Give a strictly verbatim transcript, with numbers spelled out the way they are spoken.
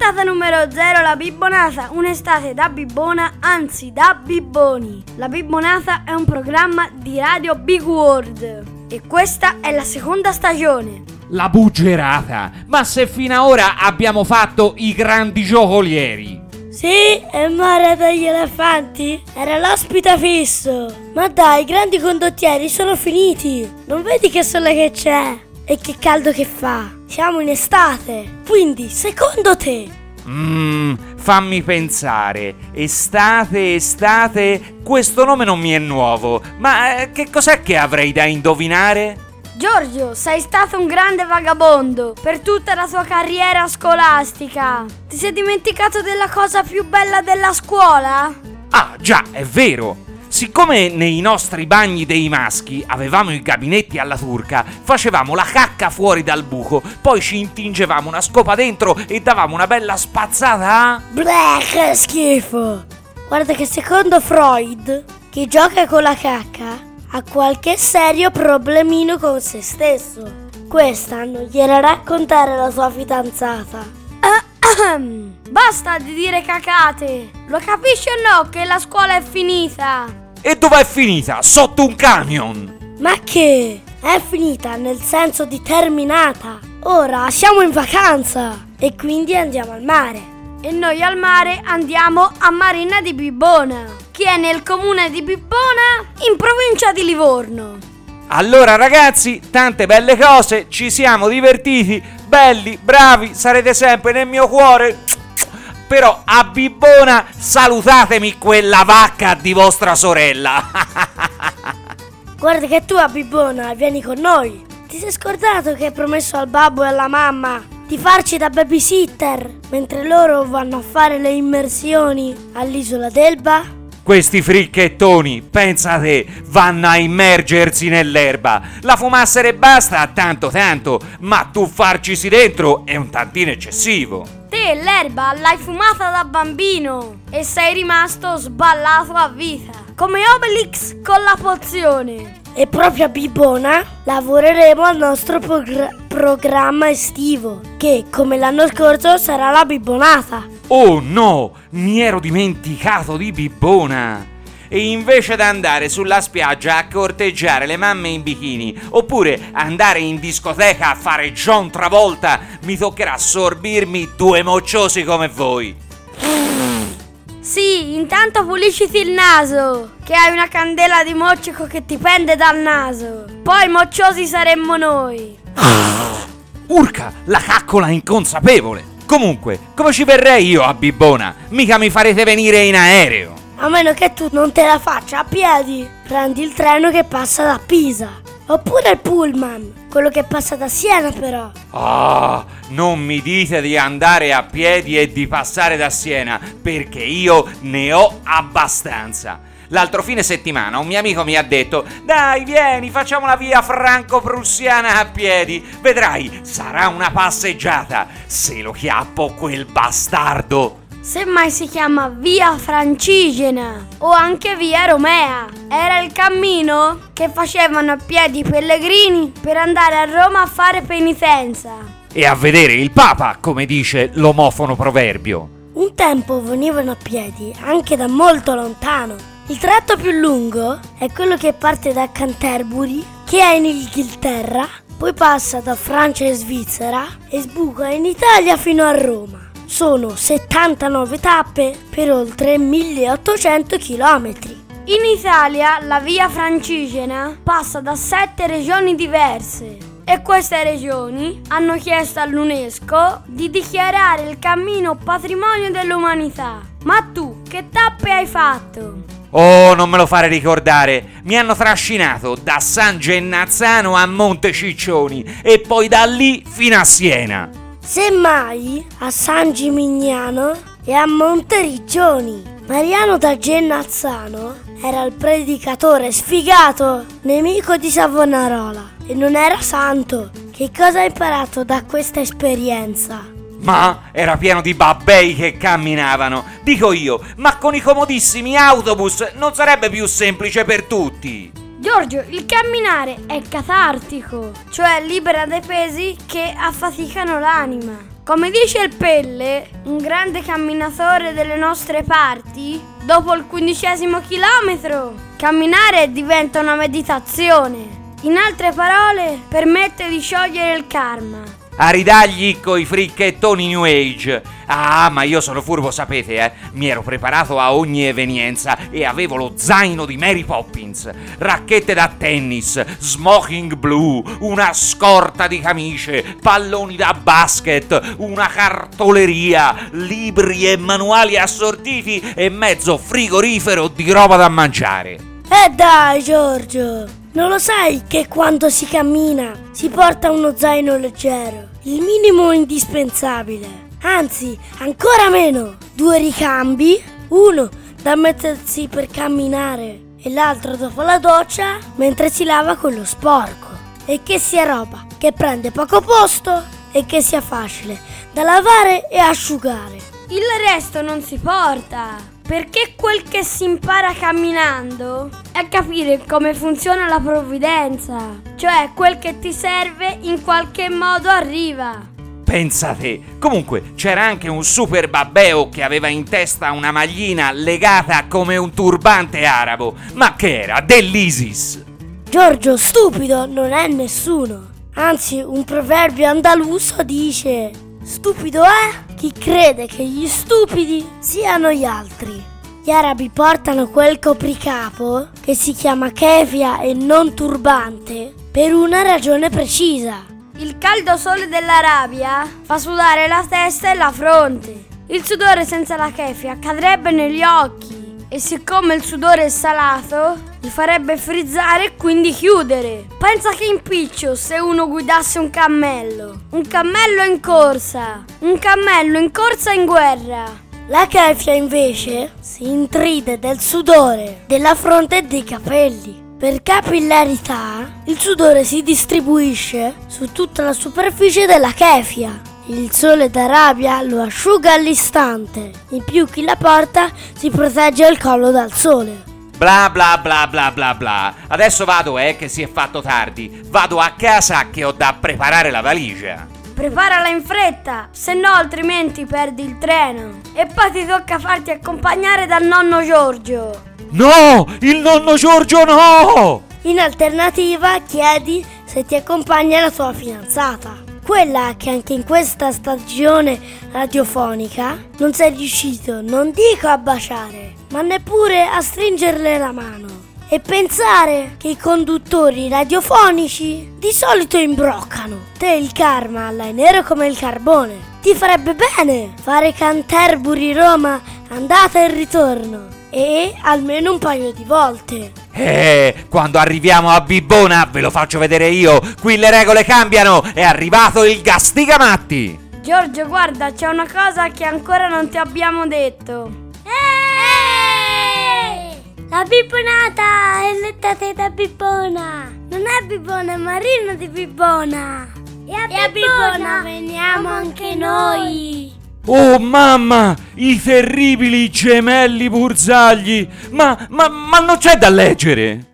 Puntata numero zero, la Bibbonata, un'estate da Bibbona, anzi da Bibboni. La Bibbonata è un programma di Radio Big World e questa è la seconda stagione. La buggerata, ma se fino ad ora abbiamo fatto i grandi giocolieri. Sì, e Mare degli elefanti era l'ospite fisso. Ma dai, i grandi condottieri sono finiti. Non vedi che sole che c'è? E che caldo che fa? Siamo in estate. Quindi, secondo te? Mmm, fammi pensare. Estate, estate. Questo nome non mi è nuovo. Ma eh, che cos'è che avrei da indovinare? Giorgio, sei stato un grande vagabondo per tutta la tua carriera scolastica. Ti sei dimenticato della cosa più bella della scuola? Ah, già, è vero. Siccome nei nostri bagni dei maschi avevamo i gabinetti alla turca, facevamo la cacca fuori dal buco, poi ci intingevamo una scopa dentro e davamo una bella spazzata a... Bleh, che schifo! Guarda che secondo Freud, chi gioca con la cacca ha qualche serio problemino con se stesso. Questa non gliela raccontare la sua fidanzata. Basta di dire cacate. Lo capisci o no che la scuola è finita? E dov'è finita? Sotto un camion! Ma che? È finita nel senso di terminata. Ora siamo in vacanza e quindi andiamo al mare. E noi al mare andiamo a Marina di Bibbona, che è nel comune di Bibbona, in provincia di Livorno. Allora ragazzi, tante belle cose, ci siamo divertiti, belli, bravi, sarete sempre nel mio cuore. Però a Bibbona salutatemi quella vacca di vostra sorella. Guarda che tu a Bibbona vieni con noi. Ti sei scordato che hai promesso al babbo e alla mamma di farci da babysitter mentre loro vanno a fare le immersioni all'isola d'Elba? Questi fricchettoni, pensate, vanno a immergersi nell'erba. La fumassero e basta, tanto tanto, ma tuffarcisi dentro è un tantino eccessivo. Te l'erba l'hai fumata da bambino e sei rimasto sballato a vita, come Obelix con la pozione. E proprio a Bibbona lavoreremo al nostro progr- programma estivo, che come l'anno scorso sarà la Bibbonata. Oh no, mi ero dimenticato di Bibbona! E invece di andare sulla spiaggia a corteggiare le mamme in bikini oppure andare in discoteca a fare John Travolta, mi toccherà sorbirmi due mocciosi come voi. Sì, intanto pulisciti il naso, che hai una candela di moccico che ti pende dal naso. Poi mocciosi saremmo noi. Urca, la caccola inconsapevole! Comunque, come ci verrei io a Bibbona? Mica mi farete venire in aereo! A meno che tu non te la faccia a piedi. Prendi il treno che passa da Pisa. Oppure il pullman, quello che passa da Siena però. Ah, non mi dite di andare a piedi e di passare da Siena, perché io ne ho abbastanza. L'altro fine settimana un mio amico mi ha detto: dai, vieni, facciamo la via franco-prussiana a piedi. Vedrai, sarà una passeggiata. Se lo chiappo quel bastardo. Semmai si chiama Via Francigena o anche Via Romea. Era il cammino che facevano a piedi i pellegrini per andare a Roma a fare penitenza. E a vedere il Papa, come dice l'omofono proverbio. Un tempo venivano a piedi anche da molto lontano. Il tratto più lungo è quello che parte da Canterbury, che è in Inghilterra, poi passa da Francia e Svizzera e sbuca in Italia fino a Roma. Sono settantanove tappe per oltre milleottocento chilometri. In Italia la Via Francigena passa da sette regioni diverse e queste regioni hanno chiesto all'UNESCO di dichiarare il cammino patrimonio dell'umanità. Ma tu che tappe hai fatto? Oh, non me lo fare ricordare, mi hanno trascinato da San Gennazzano a Monte Ciccioni e poi da lì fino a Siena. Semmai a San Gimignano e a Monteriggioni. Mariano da Gennazzano era il predicatore sfigato, nemico di Savonarola, e non era santo. Che cosa hai imparato da questa esperienza? Ma era pieno di babbei che camminavano. Dico io, ma con i comodissimi autobus non sarebbe più semplice per tutti? Giorgio, il camminare è catartico, cioè libera dai pesi che affaticano l'anima. Come dice il Pelle, un grande camminatore delle nostre parti, dopo il quindicesimo chilometro, camminare diventa una meditazione. In altre parole, permette di sciogliere il karma. A ridagli coi fricchettoni New Age. Ah, ma io sono furbo, sapete, eh? Mi ero preparato a ogni evenienza e avevo lo zaino di Mary Poppins, racchette da tennis, smoking blu, una scorta di camicie, palloni da basket, una cartoleria, libri e manuali assortiti e mezzo frigorifero di roba da mangiare. Eh dai, Giorgio! Non lo sai che quando si cammina si porta uno zaino leggero, il minimo indispensabile, anzi ancora meno, due ricambi, uno da mettersi per camminare e l'altro dopo la doccia mentre si lava quello sporco, e che sia roba che prende poco posto e che sia facile da lavare e asciugare. Il resto non si porta. Perché quel che si impara camminando è capire come funziona la provvidenza, cioè quel che ti serve in qualche modo arriva. Pensate, comunque c'era anche un super babbeo che aveva in testa una maglina legata come un turbante arabo, ma che era dell'ISIS. Giorgio, stupido non è nessuno, anzi un proverbio andaluso dice: stupido è chi crede che gli stupidi siano gli altri. Gli arabi portano quel copricapo, che si chiama kefia e non turbante, per una ragione precisa. Il caldo sole dell'Arabia fa sudare la testa e la fronte. Il sudore senza la kefia cadrebbe negli occhi e siccome il sudore è salato, li farebbe frizzare e quindi chiudere. Pensa che impiccio se uno guidasse un cammello. Un cammello in corsa. Un cammello in corsa in guerra. La kefia invece si intride del sudore, della fronte e dei capelli. Per capillarità, il sudore si distribuisce su tutta la superficie della kefia. Il sole d'Arabia lo asciuga all'istante. In più chi la porta si protegge il collo dal sole. Bla bla bla bla bla bla. Adesso vado, eh, che si è fatto tardi. Vado a casa che ho da preparare la valigia. Preparala in fretta, se no altrimenti perdi il treno. E poi ti tocca farti accompagnare dal nonno Giorgio. No! Il nonno Giorgio no! In alternativa chiedi se ti accompagna la tua fidanzata. Quella che anche in questa stagione radiofonica non sei riuscito, non dico a baciare, ma neppure a stringerle la mano. E pensare che i conduttori radiofonici di solito imbroccano. Te il karma l'hai nero come il carbone. Ti farebbe bene fare Canterbury-Roma andata e ritorno. E almeno un paio di volte. Eh, quando arriviamo a Bibbona ve lo faccio vedere io. Qui le regole cambiano. È arrivato il Gasticamatti. Giorgio, guarda, c'è una cosa che ancora non ti abbiamo detto. Eeeh! La bibbonata! È lettate da Bibbona! Non è Bibbona, è Marino di Bibbona! E a, e a Bibbona, Bibbona veniamo anche noi! Oh mamma, i terribili gemelli Burzagli! Ma, ma, ma non c'è da leggere!